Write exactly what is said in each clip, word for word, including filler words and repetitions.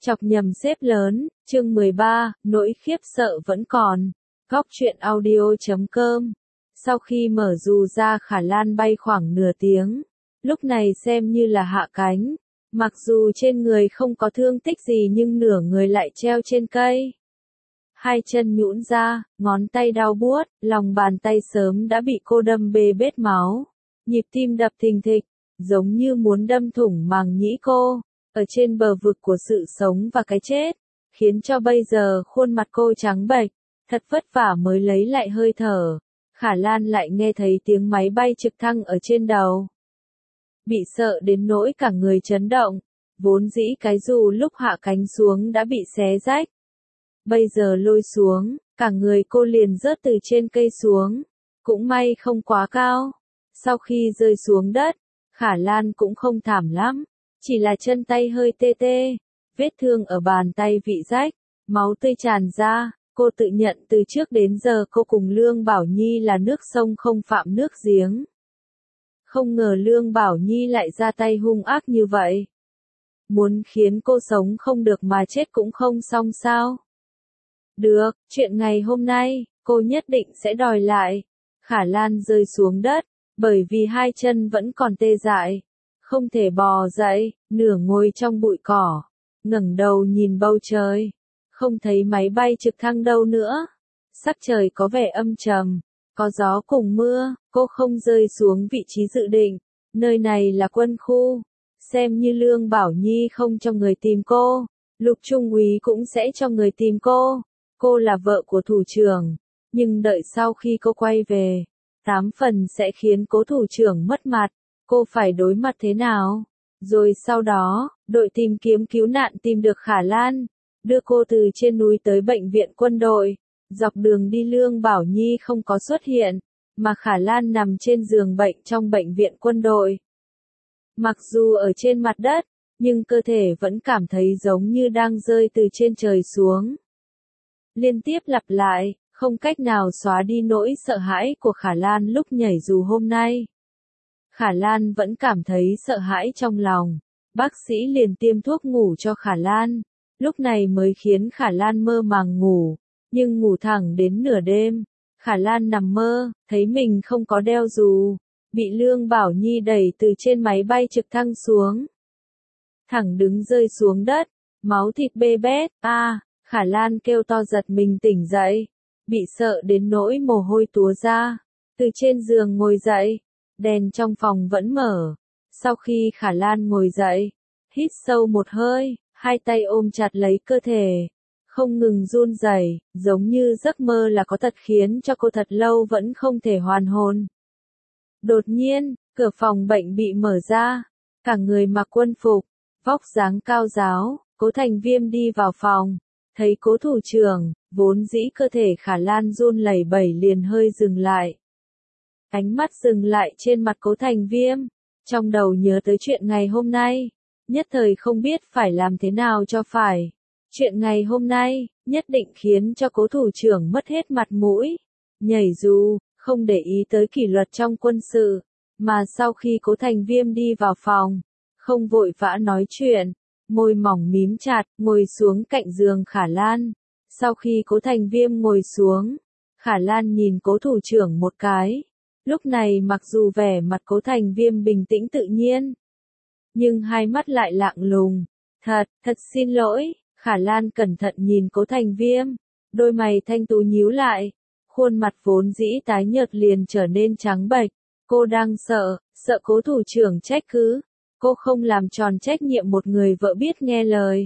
Chọc nhầm xếp lớn, chương mười ba, nỗi khiếp sợ vẫn còn. Góc truyện audio chấm com. Sau khi mở dù ra Khả Lan bay khoảng nửa tiếng. Lúc này xem như là hạ cánh. Mặc dù trên người không có thương tích gì nhưng nửa người lại treo trên cây. Hai chân nhũn ra, ngón tay đau buốt, lòng bàn tay sớm đã bị cô đâm bê bết máu. Nhịp tim đập thình thịch, giống như muốn đâm thủng màng nhĩ cô. Ở trên bờ vực của sự sống và cái chết, khiến cho bây giờ khuôn mặt cô trắng bệch, thật vất vả mới lấy lại hơi thở. Khả Lan lại nghe thấy tiếng máy bay trực thăng ở trên đầu. Bị sợ đến nỗi cả người chấn động, vốn dĩ cái dù lúc hạ cánh xuống đã bị xé rách. Bây giờ lôi xuống, cả người cô liền rớt từ trên cây xuống, cũng may không quá cao. Sau khi rơi xuống đất, Khả Lan cũng không thảm lắm. Chỉ là chân tay hơi tê tê, vết thương ở bàn tay bị rách, máu tươi tràn ra, cô tự nhận từ trước đến giờ cô cùng Lương Bảo Nhi là nước sông không phạm nước giếng. Không ngờ Lương Bảo Nhi lại ra tay hung ác như vậy. Muốn khiến cô sống không được mà chết cũng không xong sao? Được, chuyện ngày hôm nay, cô nhất định sẽ đòi lại. Khả Lan rơi xuống đất, bởi vì hai chân vẫn còn tê dại. Không thể bò dậy, nửa ngồi trong bụi cỏ, ngẩng đầu nhìn bầu trời, không thấy máy bay trực thăng đâu nữa. Sắc trời có vẻ âm trầm, có gió cùng mưa, cô không rơi xuống vị trí dự định, nơi này là quân khu, xem như Lương Bảo Nhi không cho người tìm cô, Lục Trung úy cũng sẽ cho người tìm cô, cô là vợ của thủ trưởng, nhưng đợi sau khi cô quay về, tám phần sẽ khiến cố thủ trưởng mất mặt. Cô phải đối mặt thế nào? Rồi sau đó, đội tìm kiếm cứu nạn tìm được Khả Lan, đưa cô từ trên núi tới bệnh viện quân đội. Dọc đường đi Lương Bảo Nhi không có xuất hiện, mà Khả Lan nằm trên giường bệnh trong bệnh viện quân đội. Mặc dù ở trên mặt đất, nhưng cơ thể vẫn cảm thấy giống như đang rơi từ trên trời xuống. Liên tiếp lặp lại, không cách nào xóa đi nỗi sợ hãi của Khả Lan lúc nhảy dù hôm nay. Khả Lan vẫn cảm thấy sợ hãi trong lòng, bác sĩ liền tiêm thuốc ngủ cho Khả Lan, lúc này mới khiến Khả Lan mơ màng ngủ, nhưng ngủ thẳng đến nửa đêm, Khả Lan nằm mơ, thấy mình không có đeo dù, bị Lương Bảo Nhi đẩy từ trên máy bay trực thăng xuống. Thẳng đứng rơi xuống đất, máu thịt bê bết, a, à, Khả Lan kêu to giật mình tỉnh dậy, bị sợ đến nỗi mồ hôi túa ra, từ trên giường ngồi dậy. Đèn trong phòng vẫn mở. Sau khi Khả Lan ngồi dậy, hít sâu một hơi, hai tay ôm chặt lấy cơ thể, không ngừng run rẩy, giống như giấc mơ là có thật khiến cho cô thật lâu vẫn không thể hoàn hồn. Đột nhiên, cửa phòng bệnh bị mở ra, cả người mặc quân phục, vóc dáng cao ráo, Cố Thành Viêm đi vào phòng, thấy Cố thủ trưởng, vốn dĩ cơ thể Khả Lan run lẩy bẩy liền hơi dừng lại. Ánh mắt dừng lại trên mặt Cố Thành Viêm, trong đầu nhớ tới chuyện ngày hôm nay, nhất thời không biết phải làm thế nào cho phải. Chuyện ngày hôm nay, nhất định khiến cho Cố thủ trưởng mất hết mặt mũi. Nhảy dù, không để ý tới kỷ luật trong quân sự, mà sau khi Cố Thành Viêm đi vào phòng, không vội vã nói chuyện, môi mỏng mím chặt, ngồi xuống cạnh giường Khả Lan. Sau khi Cố Thành Viêm ngồi xuống, Khả Lan nhìn Cố thủ trưởng một cái. Lúc này mặc dù vẻ mặt Cố Thành Viêm bình tĩnh tự nhiên, nhưng hai mắt lại lạnh lùng. Thật, thật xin lỗi, Khả Lan cẩn thận nhìn Cố Thành Viêm, đôi mày thanh tú nhíu lại, khuôn mặt vốn dĩ tái nhợt liền trở nên trắng bệch. Cô đang sợ, sợ Cố thủ trưởng trách cứ, cô không làm tròn trách nhiệm một người vợ biết nghe lời.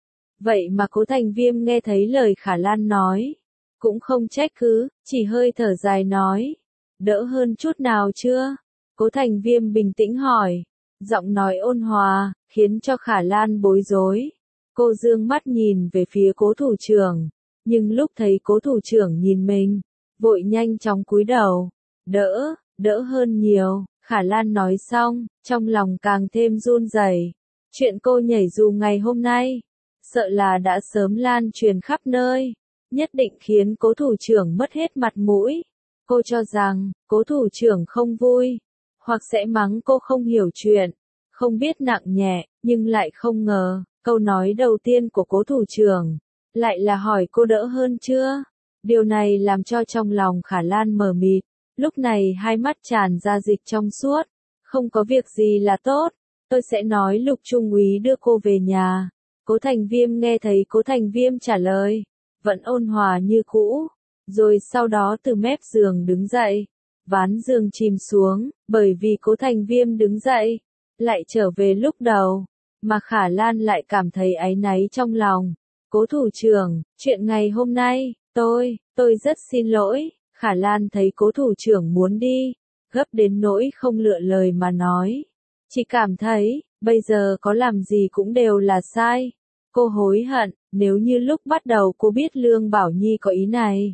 Vậy mà Cố Thành Viêm nghe thấy lời Khả Lan nói, cũng không trách cứ, chỉ hơi thở dài nói. Đỡ hơn chút nào chưa? Cố Thành Viêm bình tĩnh hỏi, giọng nói ôn hòa, khiến cho Khả Lan bối rối. Cô dương mắt nhìn về phía Cố thủ trưởng, nhưng lúc thấy Cố thủ trưởng nhìn mình, vội nhanh chóng cúi đầu. Đỡ, đỡ hơn nhiều, Khả Lan nói xong, trong lòng càng thêm run rẩy. Chuyện cô nhảy dù ngày hôm nay, sợ là đã sớm lan truyền khắp nơi, nhất định khiến Cố thủ trưởng mất hết mặt mũi. Cô cho rằng, Cố thủ trưởng không vui, hoặc sẽ mắng cô không hiểu chuyện, không biết nặng nhẹ, nhưng lại không ngờ, Câu nói đầu tiên của cố thủ trưởng, lại là hỏi cô đỡ hơn chưa? Điều này làm cho trong lòng Khả Lan mờ mịt, lúc này hai mắt tràn ra dịch trong suốt. Không có việc gì là tốt, tôi sẽ nói Lục Trung úy đưa cô về nhà. Cố Thành Viêm nghe thấy Cố Thành Viêm trả lời, vẫn ôn hòa như cũ, rồi sau đó từ mép giường đứng dậy, ván giường chìm xuống, bởi vì Cố Thành Viêm đứng dậy, lại trở về lúc đầu, mà Khả Lan lại cảm thấy áy náy trong lòng. Cố thủ trưởng, chuyện ngày hôm nay, tôi, tôi rất xin lỗi. Khả Lan thấy cố thủ trưởng muốn đi, gấp đến nỗi không lựa lời mà nói. Chỉ cảm thấy, bây giờ có làm gì cũng đều là sai. Cô hối hận, nếu như lúc bắt đầu cô biết Lương Bảo Nhi có ý này,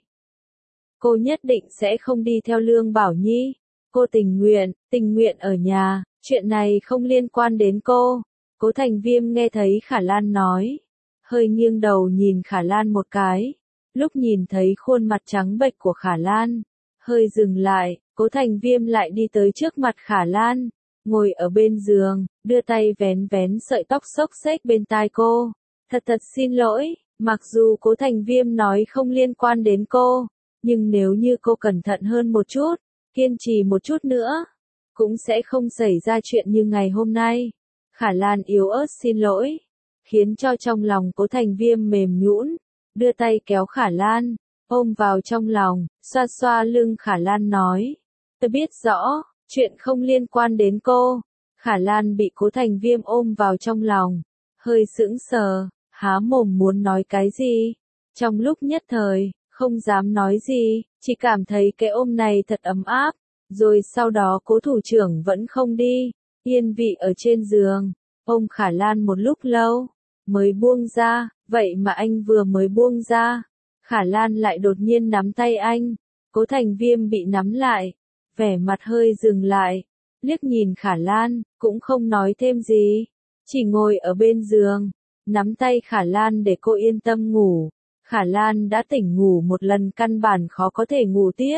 cô nhất định sẽ không đi theo Lương Bảo Nhi. Cô tình nguyện, tình nguyện ở nhà, chuyện này không liên quan đến cô. Cố Thành Viêm nghe thấy Khả Lan nói, hơi nghiêng đầu nhìn Khả Lan một cái. Lúc nhìn thấy khuôn mặt trắng bệch của Khả Lan, hơi dừng lại, Cố Thành Viêm lại đi tới trước mặt Khả Lan, ngồi ở bên giường, đưa tay vén vén sợi tóc xốc xếch bên tai cô. Thật thật xin lỗi, mặc dù Cố Thành Viêm nói không liên quan đến cô, nhưng nếu như cô cẩn thận hơn một chút, kiên trì một chút nữa, cũng sẽ không xảy ra chuyện như ngày hôm nay. Khả Lan yếu ớt xin lỗi, khiến cho trong lòng Cố Thành Viêm mềm nhũn, đưa tay kéo Khả Lan, ôm vào trong lòng, xoa xoa lưng Khả Lan nói, tôi biết rõ, chuyện không liên quan đến cô. Khả Lan bị Cố Thành Viêm ôm vào trong lòng, hơi sững sờ, há mồm muốn nói cái gì, trong lúc nhất thời, không dám nói gì, chỉ cảm thấy cái ôm này thật ấm áp. Rồi sau đó cố thủ trưởng vẫn không đi, yên vị ở trên giường, ôm Khả Lan một lúc lâu, mới buông ra. Vậy mà anh vừa mới buông ra, Khả Lan lại đột nhiên nắm tay anh. Cố Thành Viêm bị nắm lại, vẻ mặt hơi dừng lại, liếc nhìn Khả Lan, cũng không nói thêm gì, chỉ ngồi ở bên giường, nắm tay Khả Lan để cô yên tâm ngủ. Khả Lan đã tỉnh ngủ một lần căn bản khó có thể ngủ tiếp,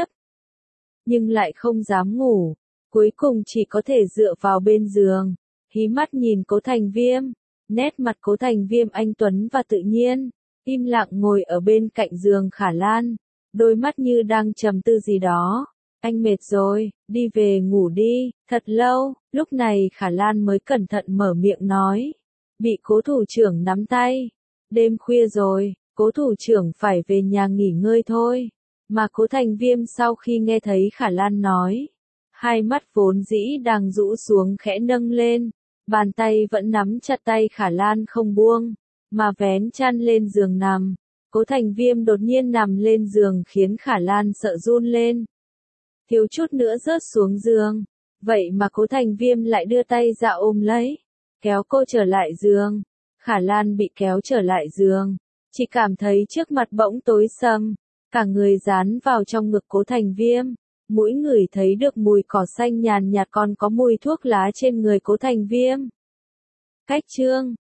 nhưng lại không dám ngủ, cuối cùng chỉ có thể dựa vào bên giường, hí mắt nhìn Cố Thành Viêm. Nét mặt Cố Thành Viêm anh tuấn và tự nhiên, im lặng ngồi ở bên cạnh giường Khả Lan, đôi mắt như đang trầm tư gì đó. Anh mệt rồi, đi về ngủ đi. Thật lâu, lúc này Khả Lan mới cẩn thận mở miệng nói, bị cố thủ trưởng nắm tay. Đêm khuya rồi, cố thủ trưởng phải về nhà nghỉ ngơi thôi. Mà Cố Thành Viêm sau khi nghe thấy Khả Lan nói, hai mắt vốn dĩ đang rũ xuống khẽ nâng lên, bàn tay vẫn nắm chặt tay Khả Lan không buông, mà vén chăn lên giường nằm. Cố Thành Viêm đột nhiên nằm lên giường khiến Khả Lan sợ run lên, thiếu chút nữa rớt xuống giường. Vậy mà Cố Thành Viêm lại đưa tay ra ôm lấy, kéo cô trở lại giường. Khả Lan bị kéo trở lại giường, chỉ cảm thấy trước mặt bỗng tối sầm, cả người dán vào trong ngực Cố Thành Viêm. Mũi ngửi thấy được mùi cỏ xanh nhàn nhạt, còn có mùi thuốc lá trên người Cố Thành Viêm. Cách chương